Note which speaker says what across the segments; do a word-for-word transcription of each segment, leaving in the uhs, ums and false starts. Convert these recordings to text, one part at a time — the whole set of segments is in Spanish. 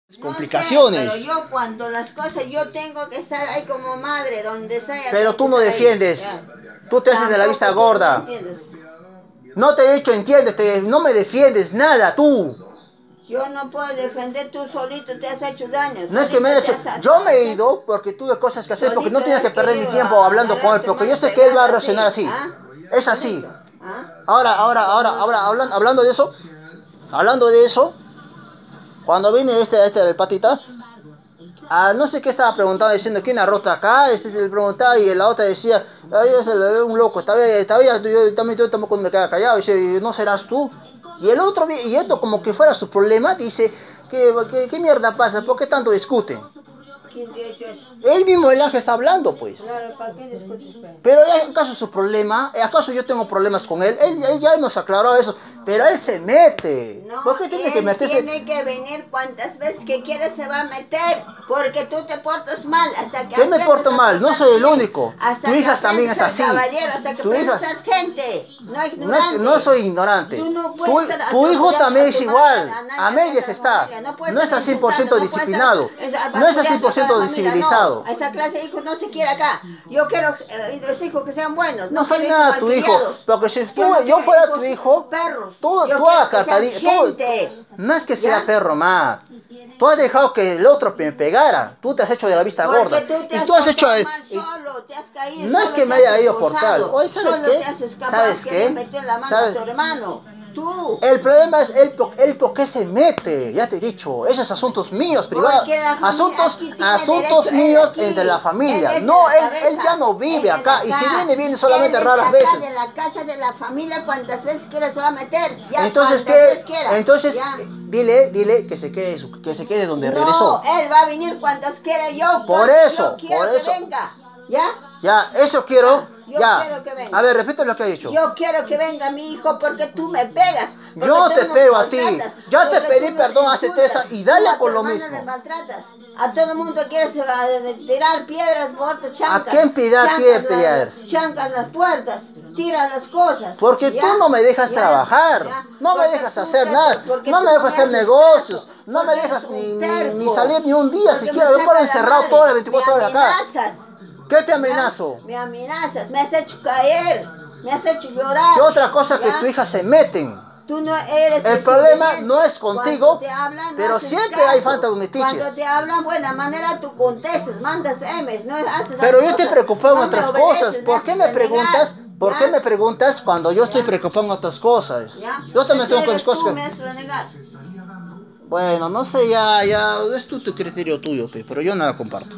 Speaker 1: No
Speaker 2: complicaciones.
Speaker 1: sé, pero yo cuando las cosas, yo tengo que estar ahí como madre, donde sea.
Speaker 2: Pero tú no defiendes. Tú te haces de la vista
Speaker 1: Tampoco tú no me
Speaker 2: gorda.
Speaker 1: entiendes.
Speaker 2: No te he dicho entiéndete, no me defiendes nada tú.
Speaker 1: Yo no puedo defender, tú solito te has hecho daño.
Speaker 2: No es que me haya hecho. Yo me he ido porque tuve cosas que hacer, porque no tenía que perder mi tiempo hablando con él, porque yo sé que él va a reaccionar así. Es así. Ahora, ahora, ahora, ahora, hablando, hablando de eso, hablando de eso, cuando vine este, este del patita, ah, no sé qué estaba preguntando, diciendo quién ha roto acá, este se le preguntaba y la otra decía, ay, ese le veo un loco, todavía, todavía, yo también yo tampoco me quedaba callado, dice, no serás tú. Y el otro, y esto como que fuera su problema, dice, ¿qué, qué, qué mierda pasa? ¿Por qué tanto discuten?
Speaker 1: ¿Quién te ha hecho eso?
Speaker 2: Él mismo, el ángel, está hablando, pues.
Speaker 1: Claro, ¿para qué discutes?
Speaker 2: Pero ¿acaso su problema? ¿Acaso yo tengo problemas con él? Él, él ya hemos aclarado eso, pero él se mete.
Speaker 1: No,
Speaker 2: ¿Por qué tiene que
Speaker 1: él
Speaker 2: meterse?
Speaker 1: tiene que venir cuantas veces que quiere se va a meter, porque tú te portas mal hasta que
Speaker 2: ¿Qué me
Speaker 1: aprendas
Speaker 2: porto
Speaker 1: a
Speaker 2: mal? No
Speaker 1: portarte
Speaker 2: soy el
Speaker 1: bien,
Speaker 2: único.
Speaker 1: hasta
Speaker 2: Tu
Speaker 1: que
Speaker 2: hija también
Speaker 1: aprendas
Speaker 2: es
Speaker 1: a
Speaker 2: así.
Speaker 1: ser caballero, hasta que
Speaker 2: Tu
Speaker 1: aprendas
Speaker 2: hija...
Speaker 1: a ser gente, no
Speaker 2: No, es-
Speaker 1: ignorante.
Speaker 2: no soy ignorante.
Speaker 1: Tú no
Speaker 2: Tu,
Speaker 1: puedes ser
Speaker 2: tu hijo
Speaker 1: atropellando
Speaker 2: también
Speaker 1: a
Speaker 2: es
Speaker 1: tu
Speaker 2: igual.
Speaker 1: madre, a nadie
Speaker 2: A
Speaker 1: acá
Speaker 2: medias
Speaker 1: de la
Speaker 2: está.
Speaker 1: familia. No puedes
Speaker 2: No
Speaker 1: estar
Speaker 2: está cien por ciento
Speaker 1: insultando, no puedes estar,
Speaker 2: disciplinado.
Speaker 1: eh,
Speaker 2: No está
Speaker 1: basureando a cada
Speaker 2: cien por ciento
Speaker 1: familia,
Speaker 2: civilizado.
Speaker 1: no. Esa clase de hijos no se quiere acá. Yo quiero eh, los hijos que sean buenos,
Speaker 2: No
Speaker 1: no
Speaker 2: soy
Speaker 1: quiero hijos
Speaker 2: nada tu hijo.
Speaker 1: malcriados.
Speaker 2: Porque si tú,
Speaker 1: Yo no
Speaker 2: yo
Speaker 1: quiero
Speaker 2: fuera
Speaker 1: hijos
Speaker 2: tu hijo,
Speaker 1: perros.
Speaker 2: tú,
Speaker 1: Yo
Speaker 2: tú
Speaker 1: quiero que sean
Speaker 2: acartarías. Tú,
Speaker 1: gente.
Speaker 2: no es que sea
Speaker 1: ¿Ya?
Speaker 2: perro más. Tú has dejado que el otro me pegara. Tú te has hecho de la vista
Speaker 1: Porque
Speaker 2: gorda.
Speaker 1: tú te
Speaker 2: Y
Speaker 1: has
Speaker 2: tú has hecho.
Speaker 1: portado
Speaker 2: el-
Speaker 1: mal
Speaker 2: y-
Speaker 1: solo, te has caído,
Speaker 2: No es
Speaker 1: solo
Speaker 2: que
Speaker 1: te
Speaker 2: me
Speaker 1: has
Speaker 2: haya ido por tal.
Speaker 1: esforzado,
Speaker 2: Oye, ¿sabes
Speaker 1: solo
Speaker 2: qué?
Speaker 1: te has escapado,
Speaker 2: ¿Sabes
Speaker 1: querías
Speaker 2: qué?
Speaker 1: meter la mano
Speaker 2: ¿Sabes?
Speaker 1: a tu hermano. Tú.
Speaker 2: El problema es él, po- él por qué se mete, ya te he dicho, esos asuntos míos, privados,
Speaker 1: Porque la familia
Speaker 2: asuntos,
Speaker 1: aquí tiene
Speaker 2: asuntos
Speaker 1: derecho, él
Speaker 2: míos
Speaker 1: aquí,
Speaker 2: entre la familia.
Speaker 1: él es de
Speaker 2: No,
Speaker 1: la
Speaker 2: él, él
Speaker 1: cabeza,
Speaker 2: ya no
Speaker 1: él
Speaker 2: vive
Speaker 1: es de
Speaker 2: acá, y si viene, viene solamente
Speaker 1: él es
Speaker 2: raras
Speaker 1: de acá,
Speaker 2: veces.
Speaker 1: de la casa de la familia, cuantas veces quiera se va a meter, ya,
Speaker 2: Entonces,
Speaker 1: cuantas veces
Speaker 2: ¿qué?
Speaker 1: quiera,
Speaker 2: Entonces,
Speaker 1: ya.
Speaker 2: eh, dile, dile que se quede, su- que se quede donde
Speaker 1: No,
Speaker 2: regresó.
Speaker 1: él va a venir cuantas quiera yo,
Speaker 2: Por
Speaker 1: cuando
Speaker 2: eso,
Speaker 1: yo quiero
Speaker 2: por
Speaker 1: que
Speaker 2: eso.
Speaker 1: venga, ¿ya?
Speaker 2: Ya, eso quiero,
Speaker 1: Ya, yo
Speaker 2: ya.
Speaker 1: quiero que venga.
Speaker 2: A ver, repite lo que ha dicho.
Speaker 1: Yo quiero que venga mi hijo porque tú me pegas. Porque
Speaker 2: Yo
Speaker 1: tú
Speaker 2: te
Speaker 1: nos
Speaker 2: pego a ti.
Speaker 1: maltratas,
Speaker 2: Ya te
Speaker 1: porque
Speaker 2: pedí
Speaker 1: tú nos
Speaker 2: perdón hace tres
Speaker 1: insultas,
Speaker 2: años y dale
Speaker 1: tú a
Speaker 2: por
Speaker 1: tu
Speaker 2: lo
Speaker 1: hermana
Speaker 2: mismo.
Speaker 1: le maltratas. A todo el mundo quieres eh, tirar piedras, puertas, chancas.
Speaker 2: quién tirar
Speaker 1: chancas
Speaker 2: pie-
Speaker 1: las-
Speaker 2: piedras?
Speaker 1: Chancas las puertas, tiran las cosas.
Speaker 2: Porque
Speaker 1: ¿ya?
Speaker 2: tú no me dejas
Speaker 1: ¿Ya?
Speaker 2: trabajar,
Speaker 1: ¿Ya?
Speaker 2: no me
Speaker 1: Porque
Speaker 2: dejas
Speaker 1: tú
Speaker 2: hacer
Speaker 1: te-
Speaker 2: nada,
Speaker 1: porque
Speaker 2: no
Speaker 1: tú
Speaker 2: me dejas hacer
Speaker 1: haces
Speaker 2: negocios,
Speaker 1: caso,
Speaker 2: no me
Speaker 1: porque
Speaker 2: dejas
Speaker 1: eres
Speaker 2: ni,
Speaker 1: un
Speaker 2: ni, ni
Speaker 1: terco,
Speaker 2: salir ni un día
Speaker 1: porque
Speaker 2: siquiera,
Speaker 1: me
Speaker 2: me paro
Speaker 1: saca la
Speaker 2: encerrado
Speaker 1: madre,
Speaker 2: todas las veinticuatro
Speaker 1: me
Speaker 2: horas acá.
Speaker 1: amenazas.
Speaker 2: ¿Qué te
Speaker 1: ¿Ya?
Speaker 2: amenazo?
Speaker 1: Me amenazas, me has hecho caer, me has hecho llorar.
Speaker 2: ¿Qué otra cosa que
Speaker 1: ¿ya?
Speaker 2: tu hija se meten?
Speaker 1: Tú no eres
Speaker 2: El problema
Speaker 1: desobediente.
Speaker 2: no es
Speaker 1: Cuando
Speaker 2: contigo,
Speaker 1: te hablan, no
Speaker 2: pero
Speaker 1: haces
Speaker 2: siempre hay
Speaker 1: caso.
Speaker 2: falta de
Speaker 1: Cuando
Speaker 2: metiches.
Speaker 1: te hablan buena manera, tú contestas, mandas M's, no haces
Speaker 2: Pero
Speaker 1: las
Speaker 2: yo estoy
Speaker 1: cosas.
Speaker 2: preocupado en
Speaker 1: No me
Speaker 2: otras
Speaker 1: obedeces,
Speaker 2: cosas. ¿Por qué
Speaker 1: haces
Speaker 2: me
Speaker 1: renegar,
Speaker 2: preguntas? ¿Por
Speaker 1: ¿ya?
Speaker 2: qué me preguntas cuando yo estoy
Speaker 1: ¿Ya?
Speaker 2: preocupado en otras cosas?
Speaker 1: ¿Ya?
Speaker 2: Yo también
Speaker 1: Eso
Speaker 2: tengo con mis
Speaker 1: eres
Speaker 2: cosas
Speaker 1: tú,
Speaker 2: que...
Speaker 1: me haces renegar.
Speaker 2: Bueno, no sé, ya, ya, es tu, tu criterio tuyo, pe, pero yo no la comparto.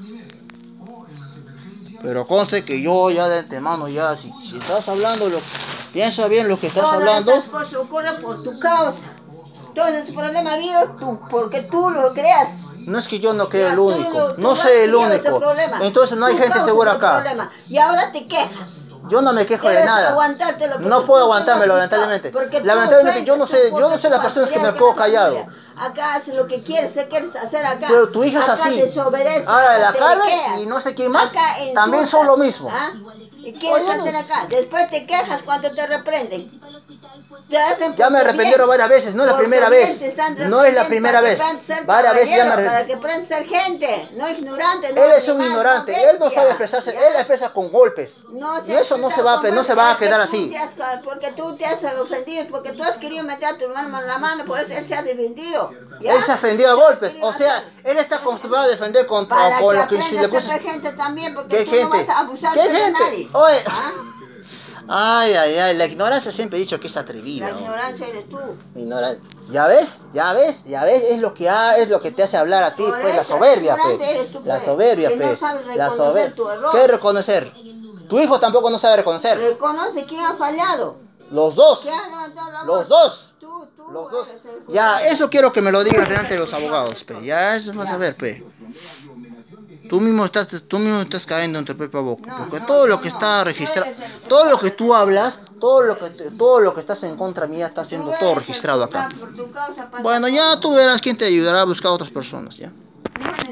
Speaker 2: Pero conste que yo ya de antemano ya, si, si estás hablando, lo, piensa bien lo que estás
Speaker 1: Todas
Speaker 2: hablando.
Speaker 1: estas cosas ocurren por tu causa. Todo este problema mío, tú, porque tú lo creas.
Speaker 2: No es que yo no creo
Speaker 1: Ya,
Speaker 2: el
Speaker 1: tú
Speaker 2: único,
Speaker 1: lo- tú
Speaker 2: no
Speaker 1: has
Speaker 2: soy el
Speaker 1: creado ese
Speaker 2: único.
Speaker 1: problema.
Speaker 2: Entonces no hay
Speaker 1: Tú
Speaker 2: gente
Speaker 1: causas
Speaker 2: segura
Speaker 1: el
Speaker 2: acá.
Speaker 1: problema. Y ahora te quejas.
Speaker 2: Yo no me quejo de
Speaker 1: Debes
Speaker 2: nada.
Speaker 1: aguantártelo porque
Speaker 2: No
Speaker 1: tú-
Speaker 2: puedo
Speaker 1: tú
Speaker 2: aguantármelo,
Speaker 1: no has gustado,
Speaker 2: lamentablemente.
Speaker 1: porque tú
Speaker 2: Lamentablemente yo no
Speaker 1: ofendes,
Speaker 2: sé,
Speaker 1: tú-
Speaker 2: yo no
Speaker 1: porque
Speaker 2: sé
Speaker 1: tú
Speaker 2: las personas que me
Speaker 1: basureas
Speaker 2: quedo
Speaker 1: en la
Speaker 2: callado.
Speaker 1: familia. Acá haces lo que quieres, ¿qué quieres hacer acá?
Speaker 2: Pero tu hija es
Speaker 1: Acá
Speaker 2: así.
Speaker 1: desobedeces,
Speaker 2: Ahora
Speaker 1: acá
Speaker 2: la
Speaker 1: te
Speaker 2: Carmen
Speaker 1: quejas.
Speaker 2: y no sé quién más
Speaker 1: Acá
Speaker 2: también son lo
Speaker 1: insultas,
Speaker 2: mismo.
Speaker 1: ¿ah? ¿Y quieres
Speaker 2: Oye, no-
Speaker 1: hacer acá? Después te quejas cuando te reprenden. Te hacen
Speaker 2: Ya me
Speaker 1: por tu
Speaker 2: arrepentieron
Speaker 1: bien.
Speaker 2: varias veces, no es la
Speaker 1: Por tu
Speaker 2: primera
Speaker 1: bien
Speaker 2: vez.
Speaker 1: te están
Speaker 2: No es la
Speaker 1: reprendiendo
Speaker 2: primera
Speaker 1: para que
Speaker 2: vez.
Speaker 1: aprendas a ser
Speaker 2: Varias veces ya me
Speaker 1: caballero, para
Speaker 2: arre-
Speaker 1: que aprendas a ser gente, no ignorante, no
Speaker 2: Él es un
Speaker 1: animal,
Speaker 2: ignorante,
Speaker 1: no
Speaker 2: él no
Speaker 1: bestia,
Speaker 2: sabe expresarse,
Speaker 1: ¿ya?
Speaker 2: él expresa con golpes.
Speaker 1: No
Speaker 2: Y
Speaker 1: se
Speaker 2: eso no se
Speaker 1: expresa
Speaker 2: va, a
Speaker 1: con
Speaker 2: pe- no se
Speaker 1: golpes,
Speaker 2: va a
Speaker 1: es que
Speaker 2: quedar
Speaker 1: tú
Speaker 2: así.
Speaker 1: te has- porque tú te has ofendido, porque tú has querido meter a tu hermano en la mano, por eso él se ha defendido. ¿ya?
Speaker 2: Él se ofendió a
Speaker 1: Tú has
Speaker 2: golpes,
Speaker 1: querido
Speaker 2: o sea,
Speaker 1: hacer-
Speaker 2: él está acostumbrado a defender con,
Speaker 1: Para
Speaker 2: con
Speaker 1: que
Speaker 2: lo que se
Speaker 1: aprendas
Speaker 2: le
Speaker 1: a
Speaker 2: puso.
Speaker 1: ser gente también, porque
Speaker 2: ¿Qué
Speaker 1: tú no
Speaker 2: gente?
Speaker 1: vas a abusar
Speaker 2: ¿Qué
Speaker 1: de
Speaker 2: gente?
Speaker 1: nadie.
Speaker 2: Oye.
Speaker 1: ¿ah?
Speaker 2: Ay, ay, ay, la ignorancia siempre he dicho que es atrevida.
Speaker 1: La
Speaker 2: ¿no?
Speaker 1: ignorancia eres tú.
Speaker 2: Ignora- ¿Ya ves? ¿Ya ves? ¿Ya ves? Es lo que ha, es lo que te hace hablar a ti,
Speaker 1: Por
Speaker 2: pues la
Speaker 1: eso,
Speaker 2: soberbia,
Speaker 1: ignorante
Speaker 2: pe.
Speaker 1: eres tú,
Speaker 2: La
Speaker 1: pe,
Speaker 2: soberbia,
Speaker 1: que no
Speaker 2: pe.
Speaker 1: sabes
Speaker 2: La
Speaker 1: reconocer
Speaker 2: soberbia.
Speaker 1: tu error.
Speaker 2: ¿Qué reconocer? Tu hijo tampoco no sabe reconocer.
Speaker 1: Reconoce quién ha fallado.
Speaker 2: Los dos.
Speaker 1: ¿Quién ha levantado la
Speaker 2: Los
Speaker 1: voz?
Speaker 2: dos.
Speaker 1: Tú, tú
Speaker 2: Los dos.
Speaker 1: eres el
Speaker 2: Ya,
Speaker 1: culpable.
Speaker 2: eso quiero que me lo digas delante de los abogados, pe. Ya, eso vas a ver, pe. Tú mismo estás, tú mismo estás cayendo en tu propia boca,
Speaker 1: No,
Speaker 2: porque
Speaker 1: no,
Speaker 2: todo lo
Speaker 1: no,
Speaker 2: que
Speaker 1: no.
Speaker 2: está
Speaker 1: Tú
Speaker 2: registrado,
Speaker 1: eres el
Speaker 2: todo lo que
Speaker 1: culpable.
Speaker 2: tú hablas, todo lo que te- todo lo que estás en contra mía está siendo
Speaker 1: Tú
Speaker 2: todo
Speaker 1: eres el
Speaker 2: registrado acá.
Speaker 1: culpable, por tu causa pasa
Speaker 2: Bueno, ya
Speaker 1: todo.
Speaker 2: tú verás quién te ayudará a buscar a otras personas, ya.
Speaker 1: No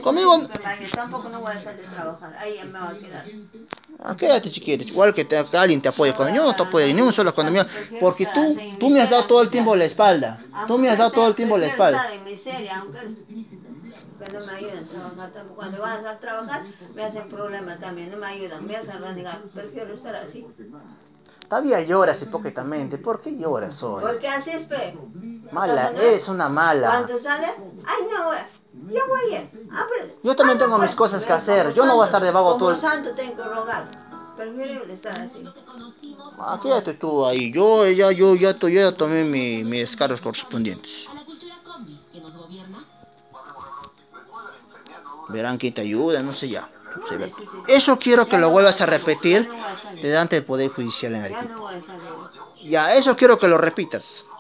Speaker 2: Conmigo...
Speaker 1: Yo tampoco no voy a salir a trabajar, ahí me voy a quedar.
Speaker 2: Ah, quédate si quieres, igual que, te, que alguien te apoye. Cuando yo no te apoyo, ni un solo condominio, porque tú, tú me has dado todo el tiempo la espalda. Tú me has dado todo el tiempo la espalda.
Speaker 1: En miseria, aunque que no me ayudan a trabajar. Cuando vas a trabajar, me hacen problemas también, no me ayudan, me hacen renegar. Prefiero estar así.
Speaker 2: Todavía lloras hipócritamente. ¿Por qué lloras hoy?
Speaker 1: Porque así es, pe.
Speaker 2: Mala, eres una mala.
Speaker 1: Cuando sale, ay no, yo voy a ir. Ah, pero,
Speaker 2: yo también
Speaker 1: ah,
Speaker 2: tengo
Speaker 1: no,
Speaker 2: mis
Speaker 1: pues,
Speaker 2: cosas que hacer. Yo no voy a estar de vago todo el...
Speaker 1: Como santo tengo que rogar. Prefiero estar así.
Speaker 2: Ah, quédate tú ahí. Yo ya, yo ya, yo ya tomé mi, mis descargos correspondientes. Verán quién te ayuda, no sé ya. Se ve. Eso quiero que lo vuelvas a repetir delante del Poder Judicial en Arequipa. Ya, eso quiero que lo repitas.